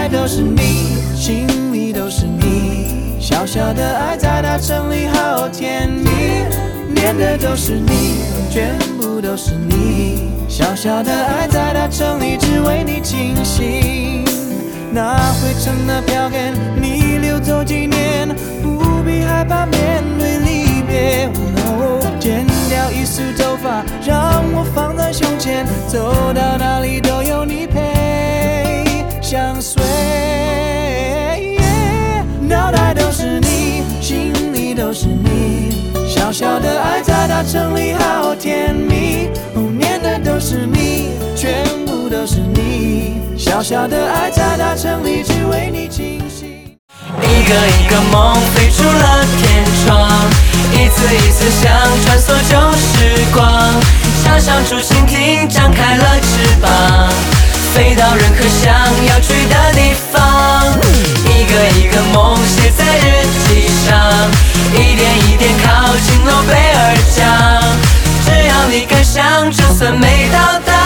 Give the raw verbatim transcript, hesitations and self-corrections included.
都是你，心里都是你，小小的爱在大城里好甜蜜，念的都是你，全部都是你，小小的爱在大城里只为你倾心。那灰尘的票根你溜走几年，不必害怕面对离别。哦，剪掉一束头发，让我放在胸前，走到哪里都有你陪相随。脑袋都是你，心里都是你，小小的爱在大城里好甜蜜。哦，念的都是你，全部都是你，小小的爱在大城里只为你倾心。 一个一个梦飞出了天窗，一次一次想穿梭旧时光，想象出蜻蜓张开了翅膀，飞到任何想要去的地方。一个一个梦写在日记上，一点一点靠近诺贝尔奖，只要你敢想，就算没到达